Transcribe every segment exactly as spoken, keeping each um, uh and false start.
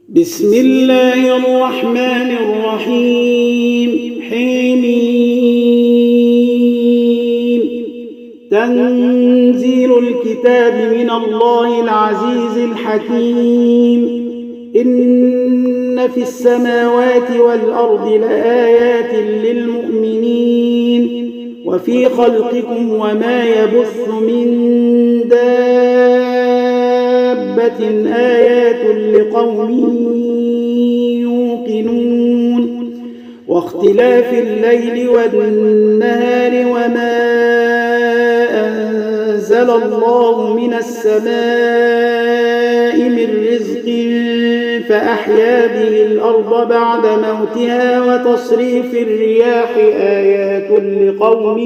بسم الله الرحمن الرحيم. حميم. تنزيل الكتاب من الله العزيز الحكيم. إن في السماوات والأرض لآيات للمؤمنين وفي خلقكم وما يبث من دابة آيات لقوم يوقنون. واختلاف الليل والنهار وما أنزل الله من السماء من رزق فأحيا به الأرض بعد موتها وتصريف الرياح آيات لقوم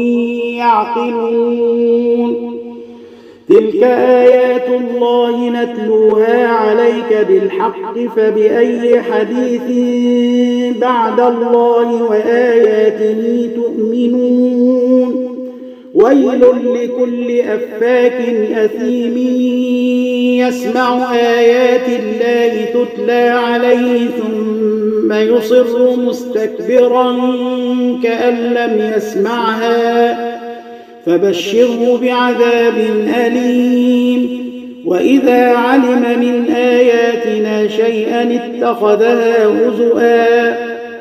يعقلون. تلك آيات الله نتلوها عليك بالحق فبأي حديث بعد الله وآياته تؤمنون. ويل لكل أفاك أثيم يسمع آيات الله تتلى عليه ثم يصر مستكبرا كأن لم يسمعها فبشره بعذاب أليم. وإذا علم من آياتنا شيئا اتخذها هزؤا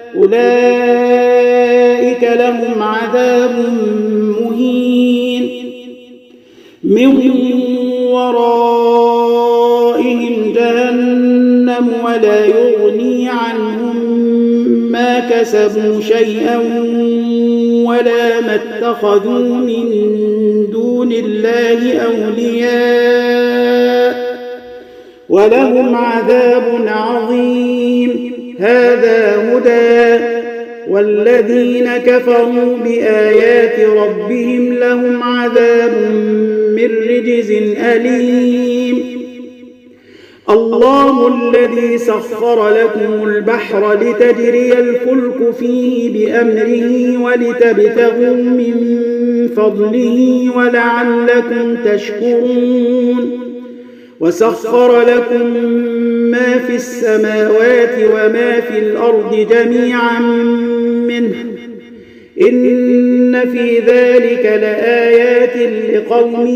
أولئك لهم عذاب مهين من ورائهم جهنم ولا يغني عنهم ما كسبوا شيئا ولا ما اتخذوا من دون الله أولياء ولهم عذاب عظيم. هذا هدى والذين كفروا بآيات ربهم لهم عذاب من رجز أليم. الله الذي سخر لكم البحر لتجري الفلك فيه بأمره ولتبتغوا من فضله ولعلكم تشكرون. وسخر لكم ما في السماوات وما في الأرض جميعا منه إن في ذلك لآيات لقوم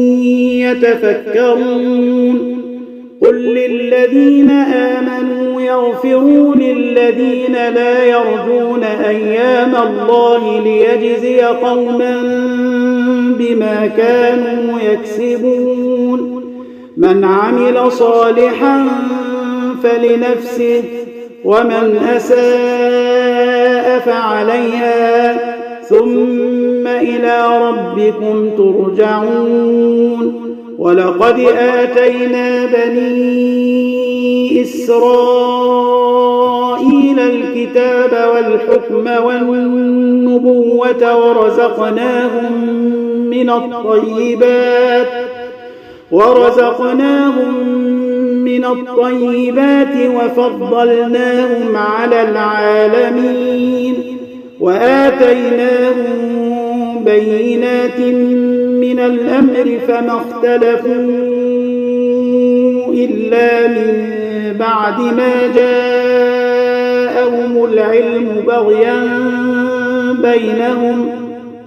يتفكرون. قل للذين آمنوا يغفروا للذين لا يرجون أيام الله ليجزي قوما بما كانوا يكسبون. من عمل صالحا فلنفسه ومن أساء فعليها ثم إلى ربكم ترجعون. ولقد آتينا بني إسرائيل الكتاب والحكم والنبوة ورزقناهم من الطيبات ورزقناهم من الطيبات وفضلناهم على العالمين وآتيناهم بينات من الأمر فما اختلفوا إلا من بعد ما جاءهم العلم بغيا بينهم.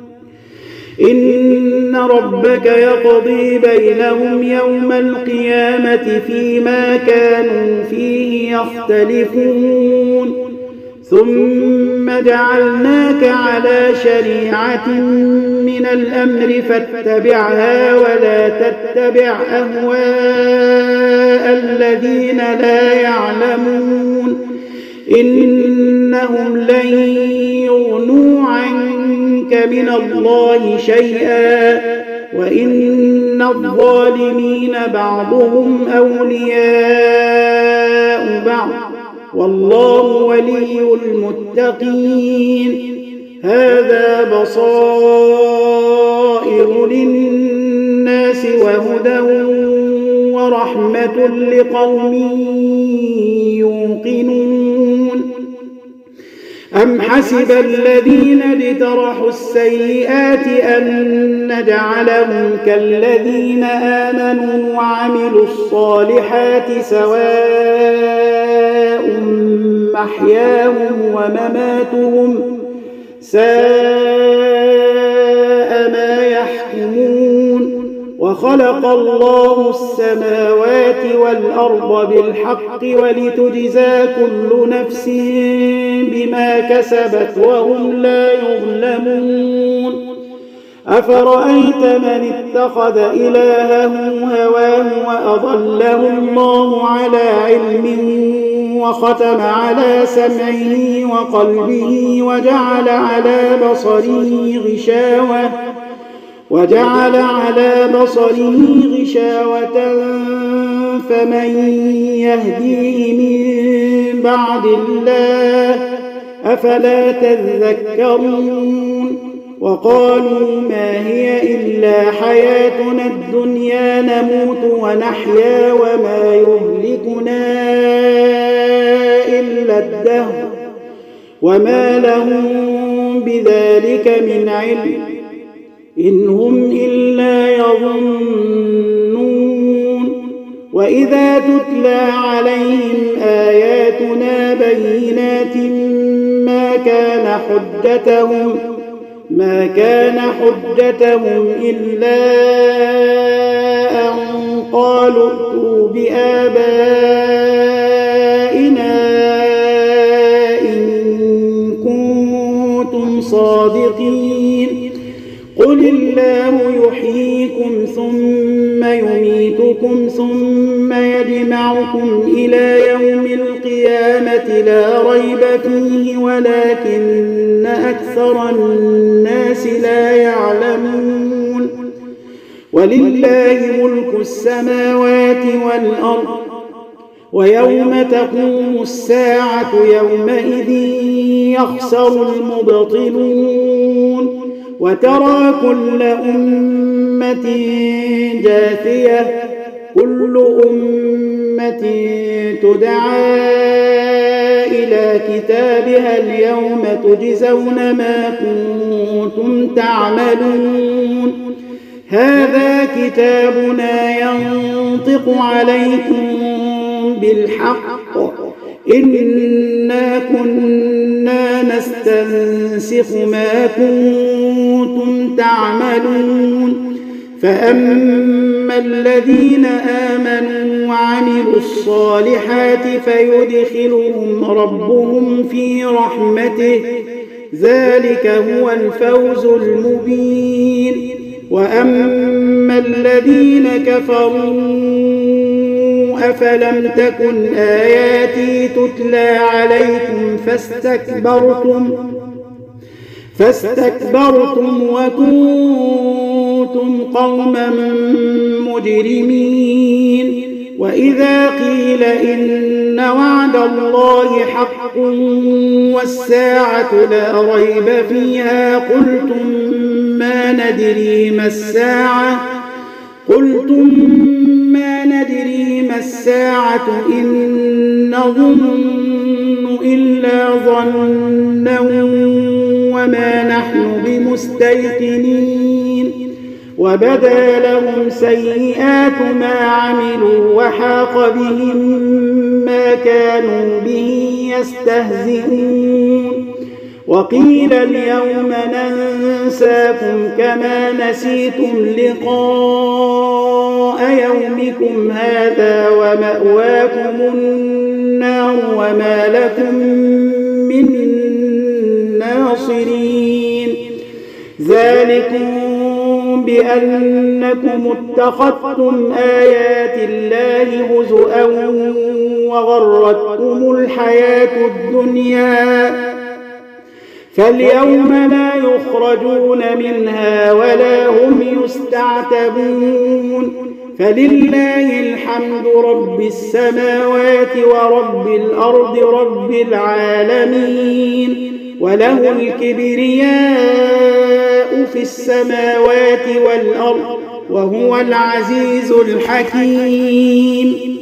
إن ربك يقضي بينهم يوم القيامة فيما كانوا فيه يختلفون. ثم جعلناك على شريعة من الأمر فاتبعها ولا تتبع أهواء الذين لا يعلمون إنهم لن يغنوا عنك من الله شيئا وإن الظالمين بعضهم أولياء بعض والله ولي المتقين. هذا بصائر للناس وهدى ورحمة لقوم يوقنون. أم حسب الذين اجترحوا السيئات أن نجعلهم كالذين آمنوا وعملوا الصالحات سواء محياهم ومماتهم ساء ما يحكمون. وخلق الله السماوات والأرض بالحق ولتجزى كل نفس بما كسبت وهم لا يظلمون. أفرأيت من اتخذ إلهه هواه وأضله الله على علم وختم على سمعه وقلبه وجعل على بصره غشاوة وجعل على بصره غشاوة فمن يهديه من بعد الله أفلا تذكرون. وقالوا ما هي إلا حياتنا الدنيا نموت ونحيا وما يهلكنا إلا الدهر وما لهم بذلك من علم إن هم إلا يظنون. وإذا تتلى عليهم آياتنا بينات ما كان حجتهم ما كان حجتهم إلا أن قالوا ائتوا بآبائنا إن كنتم صادقين. قل الله يحييكم ثم يميتكم ثم يجمعكم إلى يوم القيامة لا ريب فيه ولكن أكثر الناس لا يعلمون. ولله ملك السماوات والأرض ويوم تقوم الساعة يومئذ يخسر المبطلون. وترى كل أمة جاثية كل أمة تدعى إلى كتابها اليوم تجزون ما كنتم تعملون. هذا كتابنا ينطق عليكم بالحق إنا كنا نستنسخ ما كنتم تعملون. فأما الذين آمنوا وعملوا الصالحات فيدخلهم ربهم في رحمته ذلك هو الفوز المبين. وأما الذين كفروا أفلم تكن آياتي تتلى عليكم فاستكبرتم فاستكبرتم وكنتم قوما مجرمين. وإذا قيل إن وعد الله حق والساعة لا ريب فيها قلتم ما ندري ما الساعة قلتم ما ندري ما الساعة إن نظن إلا ظنا وما نحن بمستيقنين. وبدا لهم سيئات ما عملوا وحاق بهم ما كانوا به يستهزئون. وقيل اليوم ننساكم كما نسيتم لقاء يومكم هذا ومأواكم النار وما لكم من ناصرين. ذلكم بأنكم اتخذتم آيات الله هزؤا وغرتكم الحياة الدنيا فاليوم لا يخرجون منها ولا هم يستعتبون. فلله الحمد رب السماوات ورب الأرض رب العالمين. وله الكبرياء في السماوات والأرض وهو العزيز الحكيم.